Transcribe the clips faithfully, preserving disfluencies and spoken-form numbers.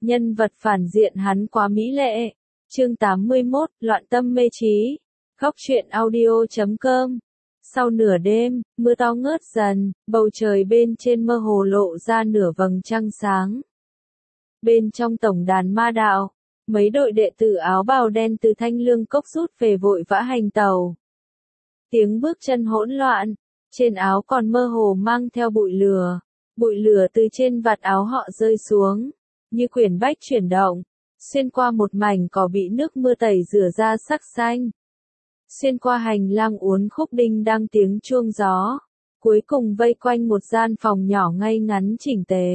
Nhân vật phản diện hắn quá mỹ lệ. Chương tám mươi mốt, loạn tâm mê trí. Góc truyện audio chấm com. Sau nửa đêm, mưa to ngớt dần, bầu trời bên trên mơ hồ lộ ra nửa vầng trăng sáng. Bên trong tổng đàn ma đạo, mấy đội đệ tử áo bào đen từ Thanh Lương Cốc rút về vội vã hành tàu. Tiếng bước chân hỗn loạn, trên áo còn mơ hồ mang theo bụi lửa. Bụi lửa từ trên vạt áo họ rơi xuống, như quyển bách chuyển động, xuyên qua một mảnh cỏ bị nước mưa tẩy rửa ra sắc xanh. Xuyên qua hành lang uốn khúc đinh đang tiếng chuông gió, cuối cùng vây quanh một gian phòng nhỏ ngay ngắn chỉnh tề.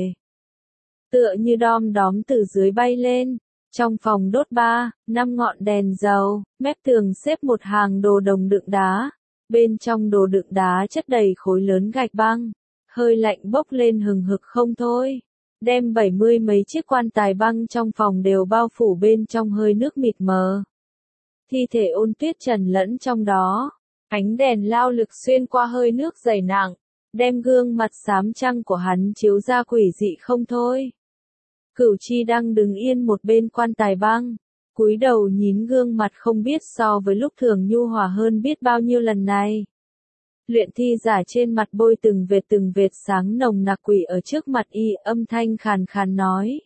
Tựa như đom đóm từ dưới bay lên, trong phòng đốt ba, năm ngọn đèn dầu, mép tường xếp một hàng đồ đồng đựng đá, bên trong đồ đựng đá chất đầy khối lớn gạch băng, hơi lạnh bốc lên hừng hực không thôi. Đem bảy mươi mấy chiếc quan tài băng trong phòng đều bao phủ bên trong hơi nước mịt mờ. Thi thể Ôn Tuyết Trần lẫn trong đó, ánh đèn lao lực xuyên qua hơi nước dày nặng, đem gương mặt xám trăng của hắn chiếu ra quỷ dị không thôi. Cửu Chi đang đứng yên một bên quan tài băng, cúi đầu nhìn gương mặt không biết so với lúc thường nhu hòa hơn biết bao nhiêu lần này. Luyện thi giả trên mặt bôi từng vệt từng vệt sáng nồng nặc quỷ ở trước mặt y, âm thanh khàn khàn nói.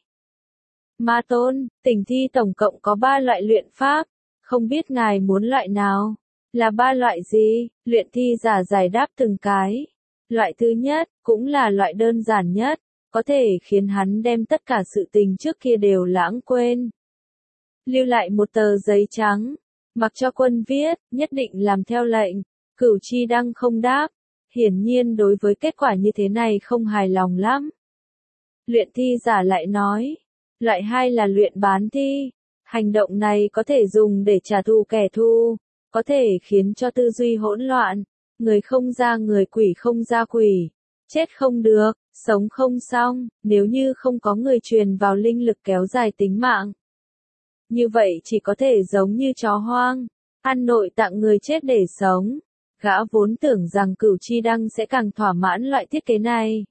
Ma tôn, tỉnh thi tổng cộng có ba loại luyện pháp, không biết ngài muốn loại nào? Là ba loại gì? Luyện thi giả giải đáp từng cái. Loại thứ nhất, cũng là loại đơn giản nhất, có thể khiến hắn đem tất cả sự tình trước kia đều lãng quên. Lưu lại một tờ giấy trắng, mặc cho quân viết, nhất định làm theo lệnh. Cửu Chi Đăng không đáp, hiển nhiên đối với kết quả như thế này không hài lòng lắm. Luyện thi giả lại nói, loại hai là luyện bán thi, hành động này có thể dùng để trả thù kẻ thù, có thể khiến cho tư duy hỗn loạn, người không ra người quỷ không ra quỷ, chết không được, sống không xong, nếu như không có người truyền vào linh lực kéo dài tính mạng. Như vậy chỉ có thể giống như chó hoang, ăn nội tạng người chết để sống. Gã vốn tưởng rằng Cửu Chi Đăng sẽ càng thỏa mãn loại thiết kế này.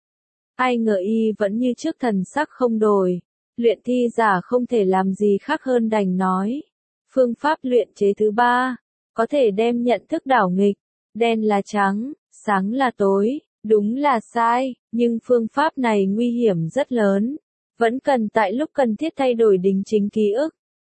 Ai ngờ y vẫn như trước thần sắc không đổi. Luyện thi giả không thể làm gì khác hơn đành nói. Phương pháp luyện chế thứ ba, có thể đem nhận thức đảo nghịch, đen là trắng, sáng là tối, đúng là sai, nhưng phương pháp này nguy hiểm rất lớn, vẫn cần tại lúc cần thiết thay đổi đính chính ký ức.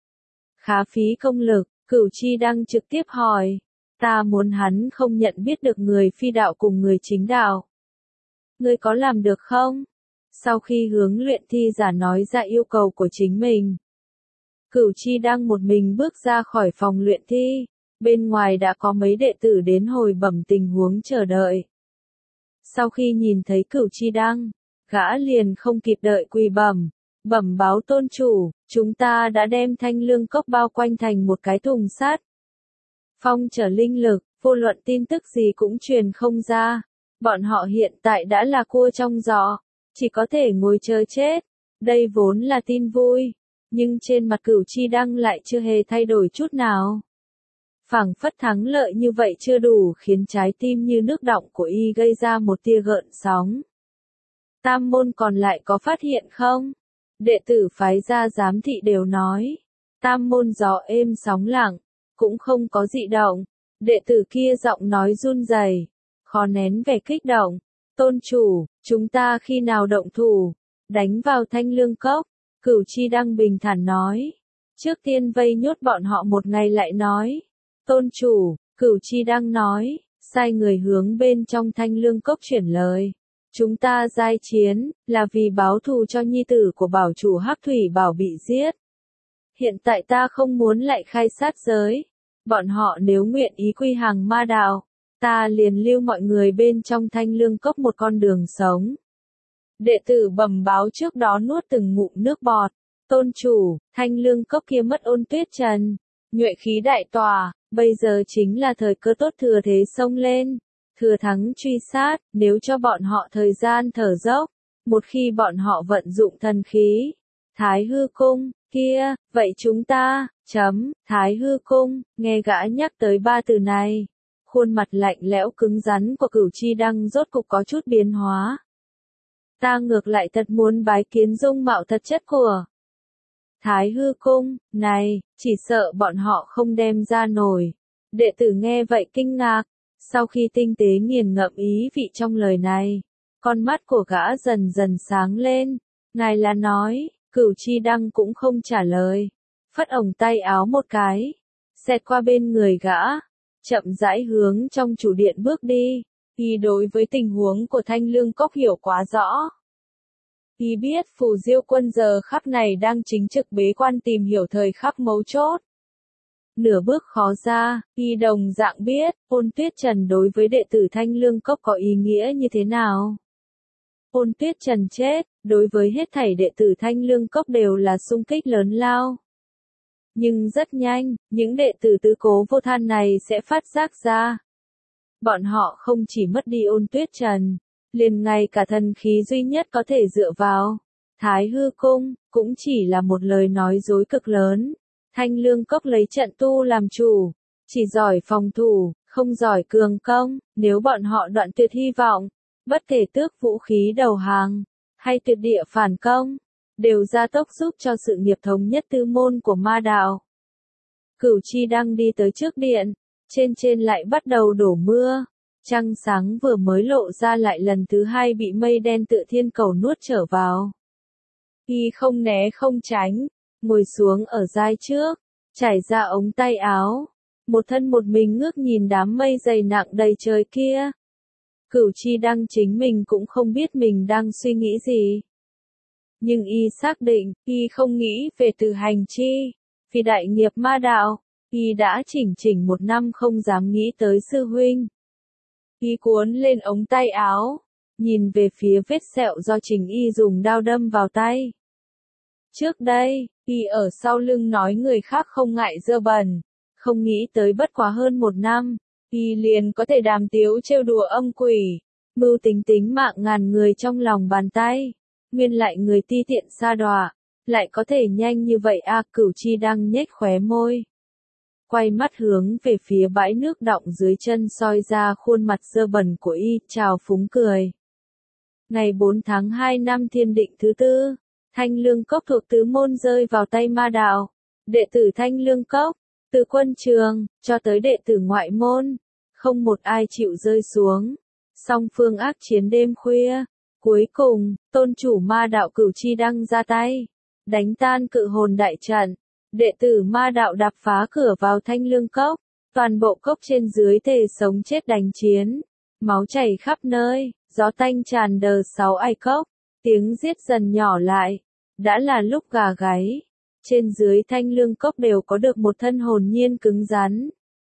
Khá phí công lực, Cửu Chi Đăng trực tiếp hỏi. Ta muốn hắn không nhận biết được người phi đạo cùng người chính đạo. Ngươi có làm được không? Sau khi hướng luyện thi giả nói ra yêu cầu của chính mình, Cửu Chi Đăng một mình bước ra khỏi phòng luyện thi, bên ngoài đã có mấy đệ tử đến hồi bẩm tình huống chờ đợi. Sau khi nhìn thấy Cửu Chi Đăng, gã liền không kịp đợi quỳ bẩm, bẩm báo tôn chủ, chúng ta đã đem Thanh Lương Cốc bao quanh thành một cái thùng sắt. Phong trở linh lực, vô luận tin tức gì cũng truyền không ra. Bọn họ hiện tại đã là cua trong giỏ, chỉ có thể ngồi chờ chết. Đây vốn là tin vui, nhưng trên mặt Cửu Chi Đăng lại chưa hề thay đổi chút nào. Phảng phất thắng lợi như vậy chưa đủ khiến trái tim như nước đọng của y gây ra một tia gợn sóng. Tam môn còn lại có phát hiện không? Đệ tử phái ra giám thị đều nói. Tam môn gió êm sóng lặng. Cũng không có dị động, đệ tử kia giọng nói run rẩy, khó nén vẻ kích động. Tôn chủ, chúng ta khi nào động thủ, đánh vào Thanh Lương Cốc? Cửu Chi Đăng bình thản nói. Trước tiên vây nhốt bọn họ một ngày lại nói. Tôn chủ, Cửu Chi Đăng nói, sai người hướng bên trong Thanh Lương Cốc chuyển lời. Chúng ta giai chiến, là vì báo thù cho nhi tử của bảo chủ Hắc Thủy Bảo bị giết. Hiện tại ta không muốn lại khai sát giới. Bọn họ nếu nguyện ý quy hàng ma đạo, ta liền lưu mọi người bên trong Thanh Lương Cốc một con đường sống. Đệ tử bẩm báo trước đó nuốt từng ngụm nước bọt. Tôn chủ, Thanh Lương Cốc kia mất Ôn Tuyết Trần, nhuệ khí đại tỏa, bây giờ chính là thời cơ tốt thừa thế xông lên, thừa thắng truy sát, nếu cho bọn họ thời gian thở dốc, một khi bọn họ vận dụng thần khí, Thái Hư Cung, kia, vậy chúng ta, chấm, Thái Hư Cung, nghe gã nhắc tới ba từ này. Khuôn mặt lạnh lẽo cứng rắn của Cửu Chi Đăng rốt cục có chút biến hóa. Ta ngược lại thật muốn bái kiến dung mạo thật chất của Thái hư cung, này, chỉ sợ bọn họ không đem ra nổi. Đệ tử nghe vậy kinh ngạc, sau khi tinh tế nghiền ngẫm ý vị trong lời này, con mắt của gã dần dần sáng lên. Ngài là nói, Cửu Chi Đăng cũng không trả lời, phất ổng tay áo một cái, xẹt qua bên người gã, chậm rãi hướng trong chủ điện bước đi. Y đối với tình huống của Thanh Lương Cốc hiểu quá rõ. Y biết Phù Diêu Quân giờ khắc này đang chính trực bế quan tìm hiểu thời khắc mấu chốt. Nửa bước khó ra, Y đồng dạng biết, Ôn Tuyết Trần đối với đệ tử Thanh Lương Cốc có ý nghĩa như thế nào. Ôn Tuyết Trần chết, đối với hết thảy đệ tử Thanh Lương Cốc đều là xung kích lớn lao. Nhưng rất nhanh, những đệ tử tứ cố vô than này sẽ phát giác ra. Bọn họ không chỉ mất đi Ôn Tuyết Trần, liền ngay cả thần khí duy nhất có thể dựa vào, Thái hư cung, cũng chỉ là một lời nói dối cực lớn. Thanh Lương Cốc lấy trận tu làm chủ, chỉ giỏi phòng thủ, không giỏi cường công, nếu bọn họ đoạn tuyệt hy vọng, bất kể tước vũ khí đầu hàng, hay tuyệt địa phản công, đều gia tốc giúp cho sự nghiệp thống nhất tư môn của ma đạo. Cửu Chi Đăng đi tới trước điện, trên trên lại bắt đầu đổ mưa, trăng sáng vừa mới lộ ra lại lần thứ hai bị mây đen tựa thiên cầu nuốt trở vào. Y không né không tránh, ngồi xuống ở giai trước, trải ra ống tay áo, một thân một mình ngước nhìn đám mây dày nặng đầy trời kia. Cửu Chi Đăng chính mình cũng không biết mình đang suy nghĩ gì. Nhưng Y xác định, Y không nghĩ về từ hành chi, vì đại nghiệp ma đạo, Y đã chỉnh chỉnh một năm không dám nghĩ tới sư huynh. Y cuốn lên ống tay áo, nhìn về phía vết sẹo do chính Y dùng đao đâm vào tay. Trước đây, Y ở sau lưng nói người khác không ngại dơ bẩn, không nghĩ tới bất quá hơn một năm, Y liền có thể đàm tiếu trêu đùa âm quỷ, mưu tính tính mạng ngàn người trong lòng bàn tay, nguyên lại người ti tiện sa đọa, lại có thể nhanh như vậy a. Cửu Chi Đăng nhếch khóe môi, quay mắt hướng về phía bãi nước đọng dưới chân soi ra khuôn mặt dơ bẩn của Y, chào phúng cười. Ngày bốn tháng hai năm Thiên Định thứ tư, Thanh Lương Cốc thuộc tứ môn rơi vào tay ma đạo. Đệ tử Thanh Lương Cốc, từ quân trường, cho tới đệ tử ngoại môn, không một ai chịu rơi xuống. Song phương ác chiến đêm khuya, cuối cùng, tôn chủ ma đạo Cửu Chi Đăng ra tay, đánh tan cự hồn đại trận. Đệ tử ma đạo đạp phá cửa vào Thanh Lương Cốc, toàn bộ cốc trên dưới thề sống chết đánh chiến, máu chảy khắp nơi, gió tanh tràn đờ sáu ai cốc, tiếng giết dần nhỏ lại, đã là lúc gà gáy, trên dưới Thanh Lương Cốc đều có được một thân hồn nhiên cứng rắn.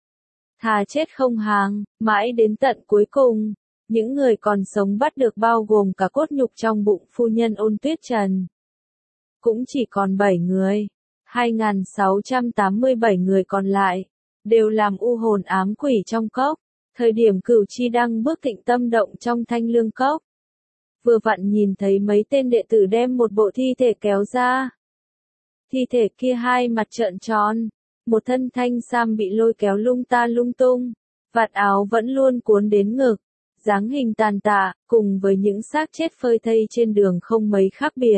Thà chết không hàng, mãi đến tận cuối cùng, những người còn sống bắt được bao gồm cả cốt nhục trong bụng phu nhân Ôn Tuyết Trần. Cũng chỉ còn bảy người. hai nghìn sáu trăm tám mươi bảy người còn lại, đều làm u hồn ám quỷ trong cốc. Thời điểm Cửu Chi Đăng bước thịnh tâm động trong Thanh Lương Cốc, vừa vặn nhìn thấy mấy tên đệ tử đem một bộ thi thể kéo ra. Thi thể kia hai mặt trợn tròn, một thân thanh sam bị lôi kéo lung ta lung tung, vạt áo vẫn luôn cuốn đến ngực, dáng hình tàn tạ, cùng với những xác chết phơi thây trên đường không mấy khác biệt.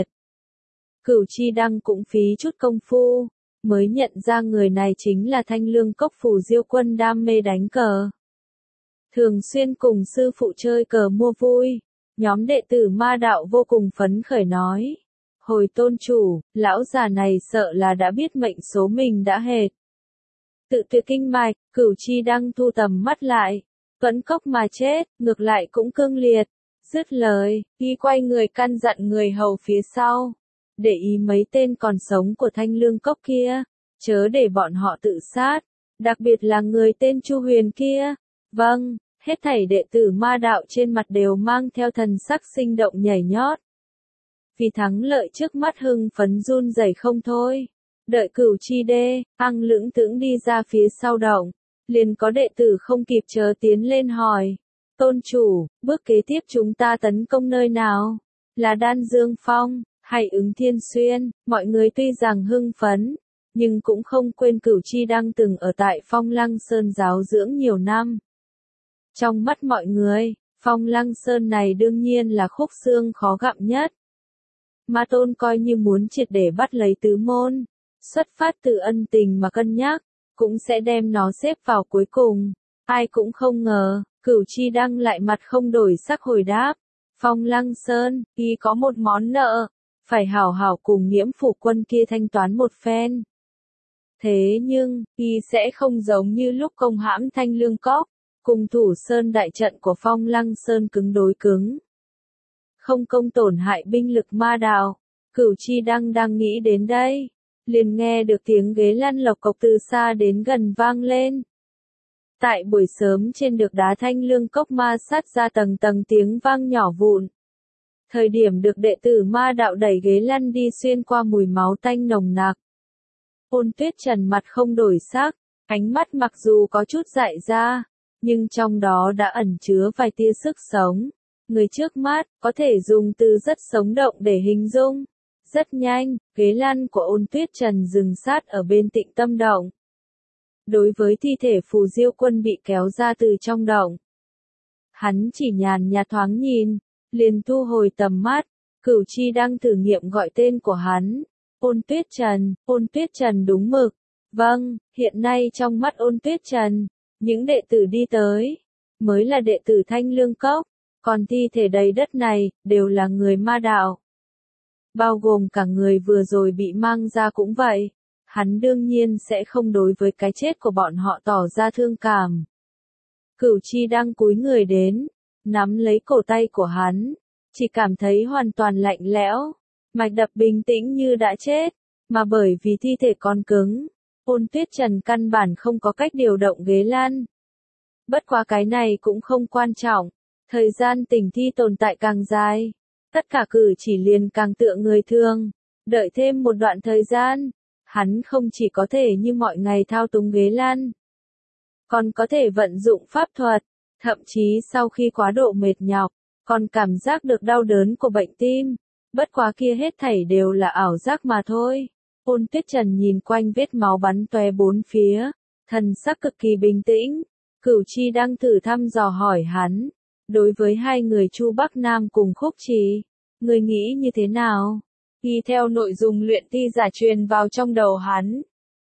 Cửu Chi Đăng cũng phí chút công phu, mới nhận ra người này chính là Thanh Lương Cốc Phù Diêu Quân đam mê đánh cờ. Thường xuyên cùng sư phụ chơi cờ mua vui, nhóm đệ tử ma đạo vô cùng phấn khởi nói. Hồi tôn chủ, lão già này sợ là đã biết mệnh số mình đã hệt. Tự tuyệt kinh mạch, Cửu Chi Đăng thu tầm mắt lại, tuấn cốc mà chết, ngược lại cũng cương liệt. Dứt lời, Y quay người căn dặn người hầu phía sau. Để ý mấy tên còn sống của Thanh Lương Cốc kia, chớ để bọn họ tự sát, đặc biệt là người tên Chu Huyền kia. Vâng, hết thảy đệ tử ma đạo trên mặt đều mang theo thần sắc sinh động nhảy nhót. Vì thắng lợi trước mắt hưng phấn run rẩy không thôi. Đợi Cửu Chi Đê, Hăng lững thững đi ra phía sau động, liền có đệ tử không kịp chờ tiến lên hỏi. Tôn chủ, bước kế tiếp chúng ta tấn công nơi nào? Là Đan Dương Phong, hay Ứng Thiên Xuyên? Mọi người tuy rằng hưng phấn, nhưng cũng không quên Cửu Chi Đăng từng ở tại Phong Lăng Sơn giáo dưỡng nhiều năm. Trong mắt mọi người, Phong Lăng Sơn này đương nhiên là khúc xương khó gặm nhất. Ma Tôn coi như muốn triệt để bắt lấy tứ môn, xuất phát từ ân tình mà cân nhắc, cũng sẽ đem nó xếp vào cuối cùng. Ai cũng không ngờ, Cửu Chi Đăng lại mặt không đổi sắc hồi đáp. Phong Lăng Sơn, y có một món nợ, phải hảo hảo cùng Nghiễm Phủ Quân kia thanh toán một phen. Thế nhưng, y sẽ không giống như lúc công hãm Thanh Lương Cốc, cùng Thủ Sơn đại trận của Phong Lăng Sơn cứng đối cứng. Không công tổn hại binh lực ma đạo. Cửu Chi Đăng đang nghĩ đến đây, liền nghe được tiếng ghế lăn lộc cộc từ xa đến gần vang lên. Tại buổi sớm trên được đá Thanh Lương Cốc ma sát ra tầng tầng tiếng vang nhỏ vụn. Thời điểm được đệ tử ma đạo đẩy ghế lăn đi xuyên qua mùi máu tanh nồng nặc. Ôn Tuyết Trần mặt không đổi sắc, ánh mắt mặc dù có chút dại ra, nhưng trong đó đã ẩn chứa vài tia sức sống. Người trước mắt, có thể dùng từ rất sống động để hình dung. Rất nhanh, ghế lăn của Ôn Tuyết Trần dừng sát ở bên Tịnh Tâm Động. Đối với thi thể Phù Diêu Quân bị kéo ra từ trong động, hắn chỉ nhàn nhạt thoáng nhìn, liền thu hồi tầm mắt. Cửu Chi đang thử nghiệm gọi tên của hắn. Ôn Tuyết Trần, Ôn Tuyết Trần đúng mực. Vâng, hiện nay trong mắt Ôn Tuyết Trần, những đệ tử đi tới, mới là đệ tử Thanh Lương Cốc, còn thi thể đầy đất này, đều là người ma đạo. Bao gồm cả người vừa rồi bị mang ra cũng vậy. Hắn đương nhiên sẽ không đối với cái chết của bọn họ tỏ ra thương cảm. Cửu Chi đang cúi người đến, nắm lấy cổ tay của hắn, chỉ cảm thấy hoàn toàn lạnh lẽo, mạch đập bình tĩnh như đã chết, mà bởi vì thi thể còn cứng, Ôn Tuyết Trần căn bản không có cách điều động ghế lăn. Bất quá cái này cũng không quan trọng, thời gian tình thi tồn tại càng dài, tất cả cử chỉ liền càng tựa người thường, đợi thêm một đoạn thời gian. Hắn không chỉ có thể như mọi ngày thao túng ghế lăn, còn có thể vận dụng pháp thuật, thậm chí sau khi quá độ mệt nhọc, còn cảm giác được đau đớn của bệnh tim. Bất quá kia hết thảy đều là ảo giác mà thôi. Ôn Tuyết Trần nhìn quanh vết máu bắn tóe bốn phía, thần sắc cực kỳ bình tĩnh. Cửu Chi đang thử thăm dò hỏi hắn, đối với hai người Chu Bắc Nam cùng Khúc Trì, người nghĩ như thế nào? Y theo nội dung luyện thi giả truyền vào trong đầu hắn.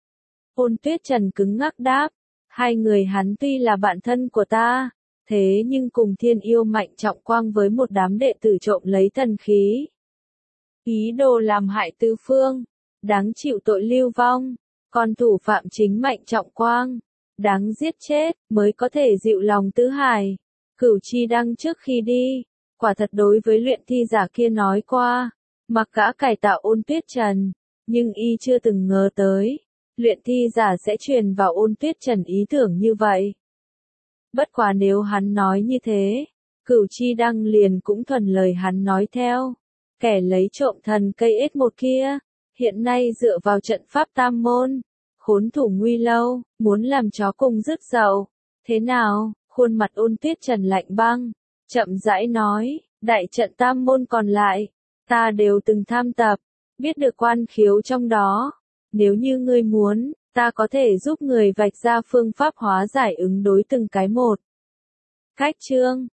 Ôn Tuyết Trần cứng ngắc đáp, hai người hắn tuy là bạn thân của ta, thế nhưng cùng Thiên Yêu Mạnh Trọng Quang với một đám đệ tử trộm lấy thần khí. Ý đồ làm hại tứ phương, đáng chịu tội lưu vong, còn thủ phạm chính Mạnh Trọng Quang, đáng giết chết, mới có thể dịu lòng tứ hải. Cửu Chi Đăng trước khi đi, quả thật đối với luyện thi giả kia nói qua. Mặc gã cải tạo Ôn Tuyết Trần, nhưng y chưa từng ngờ tới, luyện thi giả sẽ truyền vào Ôn Tuyết Trần ý tưởng như vậy. Bất quá nếu hắn nói như thế, Cửu Chi Đăng liền cũng thuần lời hắn nói theo. Kẻ lấy trộm thần cây ết một kia, hiện nay dựa vào trận pháp tam môn, khốn thủ nguy lâu, muốn làm chó cùng rứt dậu. Thế nào? Khuôn mặt Ôn Tuyết Trần lạnh băng, chậm rãi nói, đại trận tam môn còn lại. Ta đều từng tham tập, biết được quan khiếu trong đó. Nếu như ngươi muốn, ta có thể giúp người vạch ra phương pháp hóa giải ứng đối từng cái một. Cách chương